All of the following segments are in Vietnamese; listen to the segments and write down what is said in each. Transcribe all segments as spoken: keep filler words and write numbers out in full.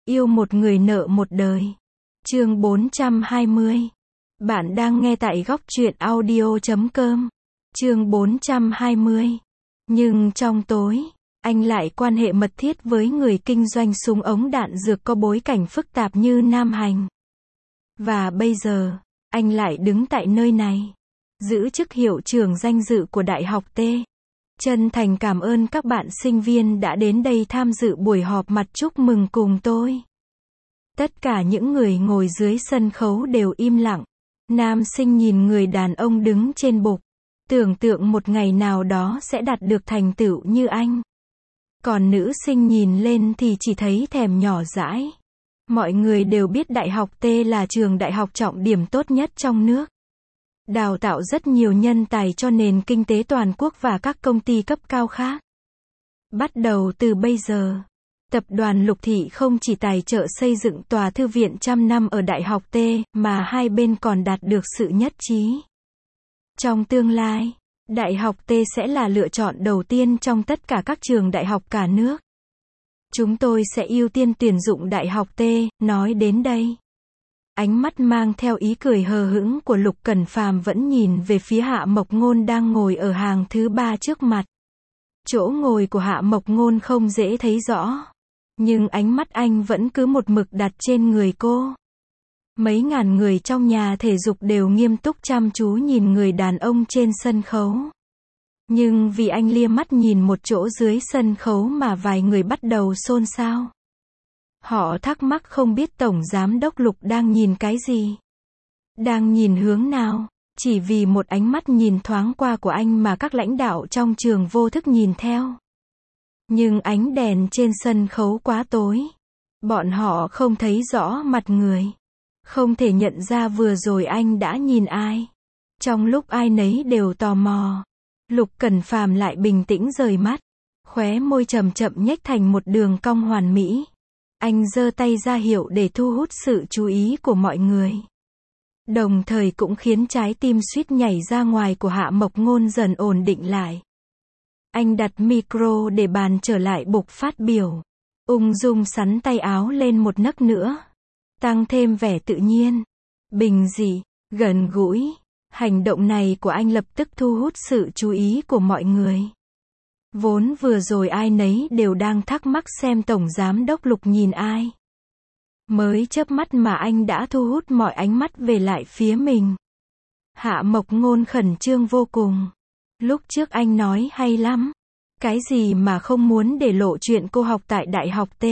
Yêu một người nợ một đời. Chương bốn trăm hai mươi. Bạn đang nghe tại góc truyện audio chấm com. Chương bốn trăm hai mươi. Nhưng trong tối, anh lại quan hệ mật thiết với người kinh doanh súng ống đạn dược có bối cảnh phức tạp như Nam Hành. Và bây giờ, anh lại đứng tại nơi này, giữ chức hiệu trưởng danh dự của Đại học T. Chân thành cảm ơn các bạn sinh viên đã đến đây tham dự buổi họp mặt chúc mừng cùng tôi. Tất cả những người ngồi dưới sân khấu đều im lặng. Nam sinh nhìn người đàn ông đứng trên bục, tưởng tượng một ngày nào đó sẽ đạt được thành tựu như anh. Còn nữ sinh nhìn lên thì chỉ thấy thèm nhỏ dãi. Mọi người đều biết Đại học T là trường đại học trọng điểm tốt nhất trong nước. Đào tạo rất nhiều nhân tài cho nền kinh tế toàn quốc và các công ty cấp cao khác. Bắt đầu từ bây giờ, tập đoàn Lục Thị không chỉ tài trợ xây dựng tòa thư viện trăm năm ở Đại học T, mà hai bên còn đạt được sự nhất trí. Trong tương lai, Đại học T sẽ là lựa chọn đầu tiên trong tất cả các trường đại học cả nước. Chúng tôi sẽ ưu tiên tuyển dụng Đại học T, nói đến đây. Ánh mắt mang theo ý cười hờ hững của Lục Cẩn Phàm vẫn nhìn về phía Hạ Mộc Ngôn đang ngồi ở hàng thứ ba trước mặt. Chỗ ngồi của Hạ Mộc Ngôn không dễ thấy rõ, nhưng ánh mắt anh vẫn cứ một mực đặt trên người cô. Mấy ngàn người trong nhà thể dục đều nghiêm túc chăm chú nhìn người đàn ông trên sân khấu. Nhưng vì anh lia mắt nhìn một chỗ dưới sân khấu mà vài người bắt đầu xôn xao. Họ thắc mắc không biết Tổng Giám đốc Lục đang nhìn cái gì, đang nhìn hướng nào, chỉ vì một ánh mắt nhìn thoáng qua của anh mà các lãnh đạo trong trường vô thức nhìn theo. Nhưng ánh đèn trên sân khấu quá tối. Bọn họ không thấy rõ mặt người. Không thể nhận ra vừa rồi anh đã nhìn ai. Trong lúc ai nấy đều tò mò, Lục Cẩn Phàm lại bình tĩnh rời mắt. Khóe môi chậm chậm nhếch thành một đường cong hoàn mỹ. Anh giơ tay ra hiệu để thu hút sự chú ý của mọi người. Đồng thời cũng khiến trái tim suýt nhảy ra ngoài của Hạ Mộc Ngôn dần ổn định lại. Anh đặt micro để bàn trở lại bục phát biểu. Ung dung xắn tay áo lên một nấc nữa. Tăng thêm vẻ tự nhiên, bình dị, gần gũi. Hành động này của anh lập tức thu hút sự chú ý của mọi người. Vốn vừa rồi ai nấy đều đang thắc mắc xem Tổng Giám đốc Lục nhìn ai. Mới chớp mắt mà anh đã thu hút mọi ánh mắt về lại phía mình. Hạ Mộc Ngôn khẩn trương vô cùng. Lúc trước anh nói hay lắm. Cái gì mà không muốn để lộ chuyện cô học tại Đại học T.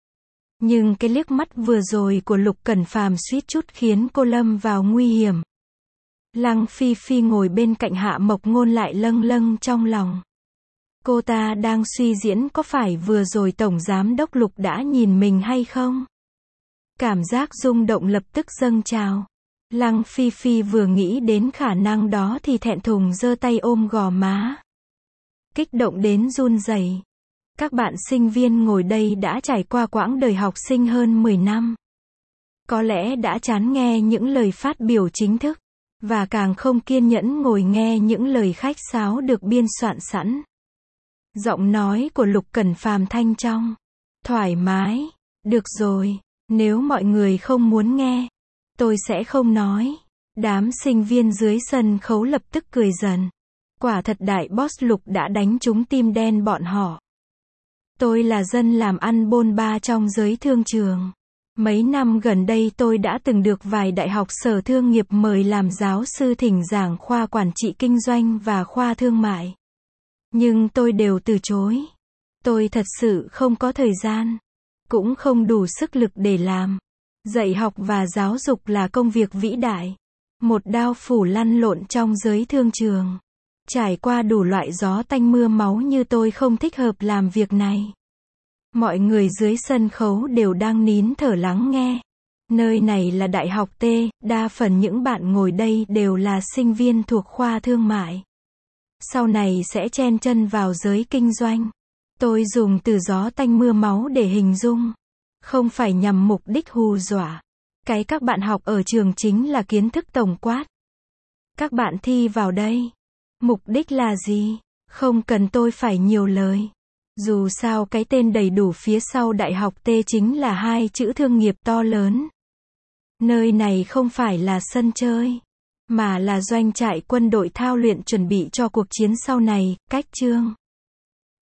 Nhưng cái liếc mắt vừa rồi của Lục Cẩn Phàm suýt chút khiến cô lâm vào nguy hiểm. Lăng Phi Phi ngồi bên cạnh Hạ Mộc Ngôn lại lâng lâng trong lòng. Cô ta đang suy diễn có phải vừa rồi Tổng Giám đốc Lục đã nhìn mình hay không? Cảm giác rung động lập tức dâng trào. Lăng Phi Phi vừa nghĩ đến khả năng đó thì thẹn thùng giơ tay ôm gò má. Kích động đến run rẩy. Các bạn sinh viên ngồi đây đã trải qua quãng đời học sinh hơn mười năm. Có lẽ đã chán nghe những lời phát biểu chính thức, và càng không kiên nhẫn ngồi nghe những lời khách sáo được biên soạn sẵn. Giọng nói của Lục Cẩn Phàm thanh trong, thoải mái. Được rồi, nếu mọi người không muốn nghe, tôi sẽ không nói. Đám sinh viên dưới sân khấu lập tức cười dần. Quả thật đại boss Lục đã đánh trúng tim đen bọn họ. Tôi là dân làm ăn bôn ba trong giới thương trường. Mấy năm gần đây tôi đã từng được vài đại học sở thương nghiệp mời làm giáo sư thỉnh giảng khoa quản trị kinh doanh và khoa thương mại. Nhưng tôi đều từ chối. Tôi thật sự không có thời gian, cũng không đủ sức lực để làm. Dạy học và giáo dục là công việc vĩ đại. Một đao phủ lăn lộn trong giới thương trường. Trải qua đủ loại gió tanh mưa máu như tôi không thích hợp làm việc này. Mọi người dưới sân khấu đều đang nín thở lắng nghe. Nơi này là Đại học T, đa phần những bạn ngồi đây đều là sinh viên thuộc khoa thương mại. Sau này sẽ chen chân vào giới kinh doanh. Tôi dùng từ gió tanh mưa máu để hình dung, không phải nhằm mục đích hù dọa. Cái các bạn học ở trường chính là kiến thức tổng quát. Các bạn thi vào đây, mục đích là gì? Không cần tôi phải nhiều lời. Dù sao cái tên đầy đủ phía sau Đại học T chính là hai chữ thương nghiệp to lớn. Nơi này không phải là sân chơi, mà là doanh trại quân đội thao luyện chuẩn bị cho cuộc chiến sau này. Cách chương